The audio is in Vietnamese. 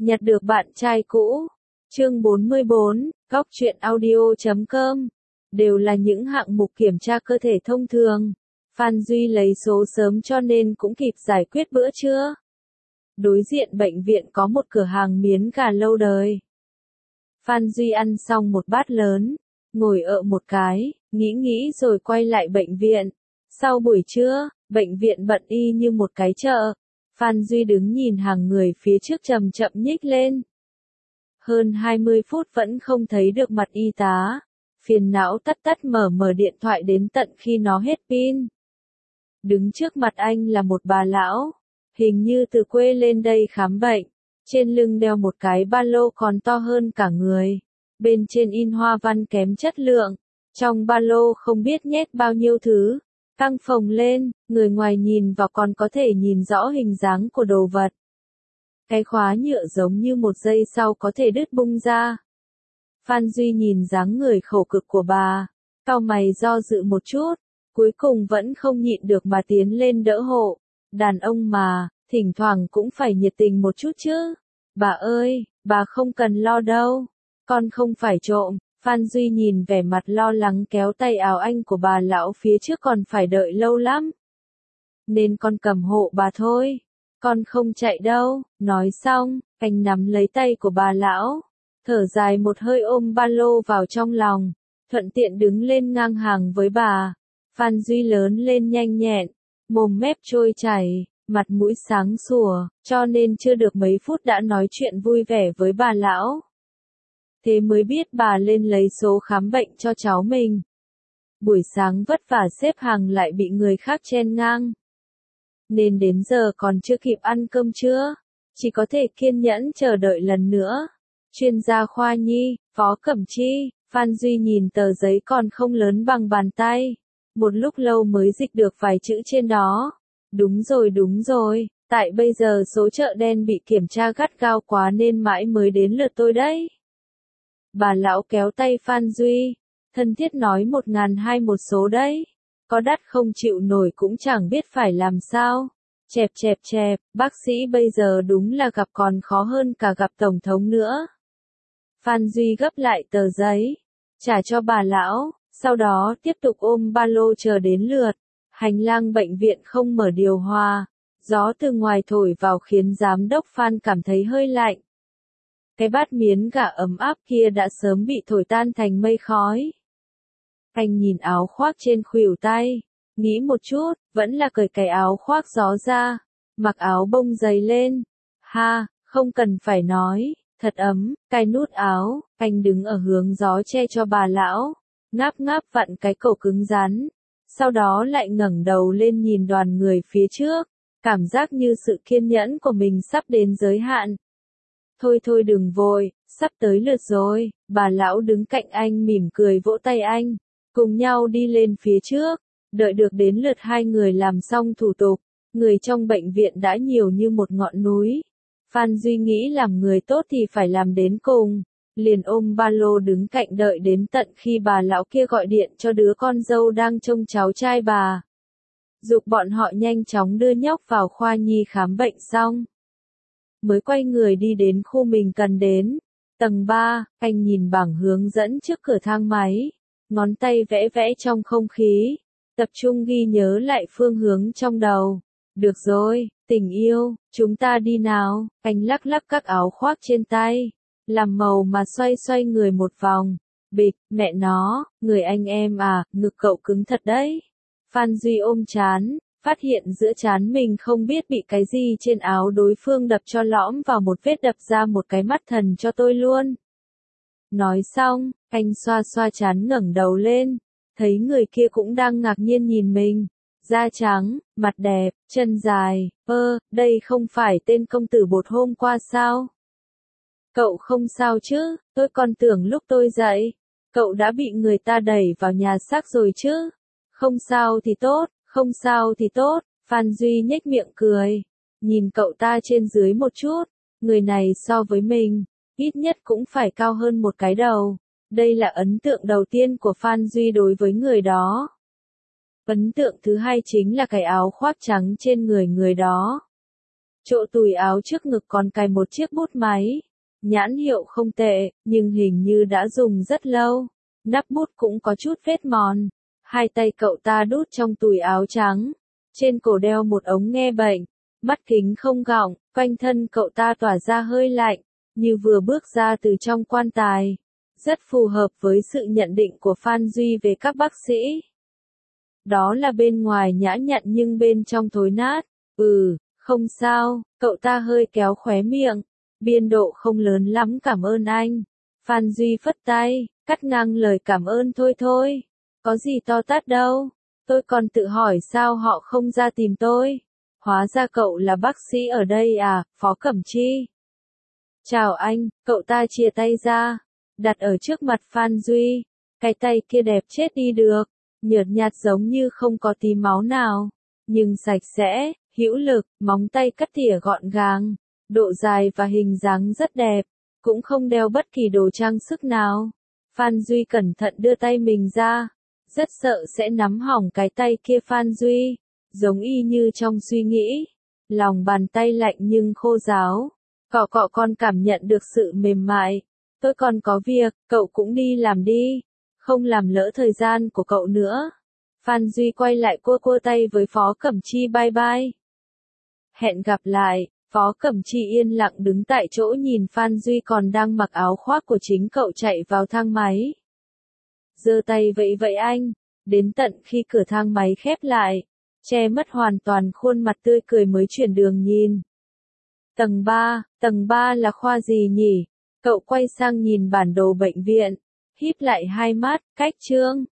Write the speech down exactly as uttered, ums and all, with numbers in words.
Nhặt được bạn trai cũ. Chương bốn mươi bốn, góc truyện audio chấm com. Đều là những hạng mục kiểm tra cơ thể thông thường. Phan Duy lấy số sớm cho nên cũng kịp giải quyết bữa trưa. Đối diện bệnh viện có một cửa hàng miến gà lâu đời. Phan Duy ăn xong một bát lớn, ngồi ợ một cái, nghĩ nghĩ rồi quay lại bệnh viện. Sau buổi trưa, bệnh viện bận y như một cái chợ. Phan Duy đứng nhìn hàng người phía trước chậm chậm nhích lên. Hơn hai mươi phút vẫn không thấy được mặt y tá. Phiền não tắt tắt mở mở điện thoại đến tận khi nó hết pin. Đứng trước mặt anh là một bà lão, hình như từ quê lên đây khám bệnh. Trên lưng đeo một cái ba lô còn to hơn cả người. Bên trên in hoa văn kém chất lượng. Trong ba lô không biết nhét bao nhiêu thứ. Căng phồng lên, người ngoài nhìn vào còn có thể nhìn rõ hình dáng của đồ vật. Cái khóa nhựa giống như một giây sau có thể đứt bung ra. Phan Duy nhìn dáng người khổ cực của bà, cau mày do dự một chút, cuối cùng vẫn không nhịn được mà tiến lên đỡ hộ. Đàn ông mà, thỉnh thoảng cũng phải nhiệt tình một chút chứ. Bà ơi, bà không cần lo đâu, con không phải trộm. Phan Duy nhìn vẻ mặt lo lắng kéo tay áo anh của bà lão phía trước còn phải đợi lâu lắm. Nên con cầm hộ bà thôi, con không chạy đâu. Nói xong, anh nắm lấy tay của bà lão, thở dài một hơi ôm ba lô vào trong lòng, thuận tiện đứng lên ngang hàng với bà. Phan Duy lớn lên nhanh nhẹn, mồm mép trôi chảy, mặt mũi sáng sủa, cho nên chưa được mấy phút đã nói chuyện vui vẻ với bà lão. Thế mới biết bà lên lấy số khám bệnh cho cháu mình. Buổi sáng vất vả xếp hàng lại bị người khác chen ngang. Nên đến giờ còn chưa kịp ăn cơm trưa, chỉ có thể kiên nhẫn chờ đợi lần nữa. Chuyên gia khoa nhi, Phó Cẩm Chi. Phan Duy nhìn tờ giấy còn không lớn bằng bàn tay. Một lúc lâu mới dịch được vài chữ trên đó. Đúng rồi đúng rồi, tại bây giờ số chợ đen bị kiểm tra gắt gao quá nên mãi mới đến lượt tôi đấy. Bà lão kéo tay Phan Duy, thân thiết nói một ngàn hai một số đấy. Có đắt không chịu nổi cũng chẳng biết phải làm sao. Chẹp chẹp chẹp, bác sĩ bây giờ đúng là gặp còn khó hơn cả gặp tổng thống nữa. Phan Duy gấp lại tờ giấy, trả cho bà lão, sau đó tiếp tục ôm ba lô chờ đến lượt. Hành lang bệnh viện không mở điều hòa, gió từ ngoài thổi vào khiến giám đốc Phan cảm thấy hơi lạnh. Cái bát miến gà ấm áp kia đã sớm bị thổi tan thành mây khói. Anh nhìn áo khoác trên khuỷu tay, nghĩ một chút, vẫn là cởi cái áo khoác gió ra, mặc áo bông dày lên. Ha, không cần phải nói, thật ấm. Cài nút áo, anh đứng ở hướng gió che cho bà lão, ngáp ngáp vặn cái cổ cứng rắn. Sau đó lại ngẩng đầu lên nhìn đoàn người phía trước, cảm giác như sự kiên nhẫn của mình sắp đến giới hạn. Thôi thôi đừng vội, sắp tới lượt rồi. Bà lão đứng cạnh anh mỉm cười vỗ tay anh, cùng nhau đi lên phía trước. Đợi được đến lượt hai người làm xong thủ tục, người trong bệnh viện đã nhiều như một ngọn núi. Phan Duy nghĩ làm người tốt thì phải làm đến cùng, liền ôm ba lô đứng cạnh đợi đến tận khi bà lão kia gọi điện cho đứa con dâu đang trông cháu trai bà. Giục bọn họ nhanh chóng đưa nhóc vào khoa nhi khám bệnh xong. Mới quay người đi đến khu mình cần đến. Tầng ba, anh nhìn bảng hướng dẫn trước cửa thang máy, ngón tay vẽ vẽ trong không khí, tập trung ghi nhớ lại phương hướng trong đầu. Được rồi, tình yêu, chúng ta đi nào. Anh lắc lắc các áo khoác trên tay, làm màu mà xoay xoay người một vòng. Bịch, mẹ nó, người anh em à, ngực cậu cứng thật đấy. Phan Duy ôm trán, phát hiện giữa trán mình không biết bị cái gì trên áo đối phương đập cho lõm vào một vết đập ra một cái mắt thần cho tôi luôn. Nói xong, anh xoa xoa trán ngẩng đầu lên, thấy người kia cũng đang ngạc nhiên nhìn mình. Da trắng, mặt đẹp, chân dài, ơ, đây không phải tên công tử bột hôm qua sao? Cậu không sao chứ, tôi còn tưởng lúc tôi dậy, cậu đã bị người ta đẩy vào nhà xác rồi chứ. Không sao thì tốt, không sao thì tốt. Phan Duy nhếch miệng cười, nhìn cậu ta trên dưới một chút, người này so với mình, ít nhất cũng phải cao hơn một cái đầu. Đây là ấn tượng đầu tiên của Phan Duy đối với người đó. Ấn tượng thứ hai chính là cái áo khoác trắng trên người người đó. Chỗ tùy áo trước ngực còn cài một chiếc bút máy. Nhãn hiệu không tệ, nhưng hình như đã dùng rất lâu. Nắp bút cũng có chút vết mòn. Hai tay cậu ta đút trong tùi áo trắng. Trên cổ đeo một ống nghe bệnh. Mắt kính không gọng, quanh thân cậu ta tỏa ra hơi lạnh, như vừa bước ra từ trong quan tài. Rất phù hợp với sự nhận định của Phan Duy về các bác sĩ. Đó là bên ngoài nhã nhặn nhưng bên trong thối nát. Ừ, không sao, cậu ta hơi kéo khóe miệng. Biên độ không lớn lắm, cảm ơn anh. Phan Duy phất tay, cắt ngang lời cảm ơn thôi thôi. Có gì to tát đâu. Tôi còn tự hỏi sao họ không ra tìm tôi. Hóa ra cậu là bác sĩ ở đây à, Phó Cẩm Chi. Chào anh, cậu ta chia tay ra, đặt ở trước mặt Phan Duy. Cái tay kia đẹp chết đi được, nhợt nhạt giống như không có tí máu nào, nhưng sạch sẽ, hữu lực, móng tay cắt tỉa gọn gàng, độ dài và hình dáng rất đẹp, cũng không đeo bất kỳ đồ trang sức nào. Phan Duy cẩn thận đưa tay mình ra, rất sợ sẽ nắm hỏng cái tay kia. Phan Duy, giống y như trong suy nghĩ, lòng bàn tay lạnh nhưng khô ráo, cọ cọ con cảm nhận được sự mềm mại. Tôi còn có việc, cậu cũng đi làm đi, không làm lỡ thời gian của cậu nữa. Phan Duy quay lại cua cua tay với Phó Cẩm Chi bye bye. Hẹn gặp lại. Phó Cẩm Chi yên lặng đứng tại chỗ nhìn Phan Duy còn đang mặc áo khoác của chính cậu chạy vào thang máy. Giơ tay vẫy vẫy anh, đến tận khi cửa thang máy khép lại, che mất hoàn toàn khuôn mặt tươi cười mới chuyển đường nhìn. Tầng ba, tầng ba là khoa gì nhỉ? Cậu quay sang nhìn bản đồ bệnh viện, híp lại hai mắt, cách chương.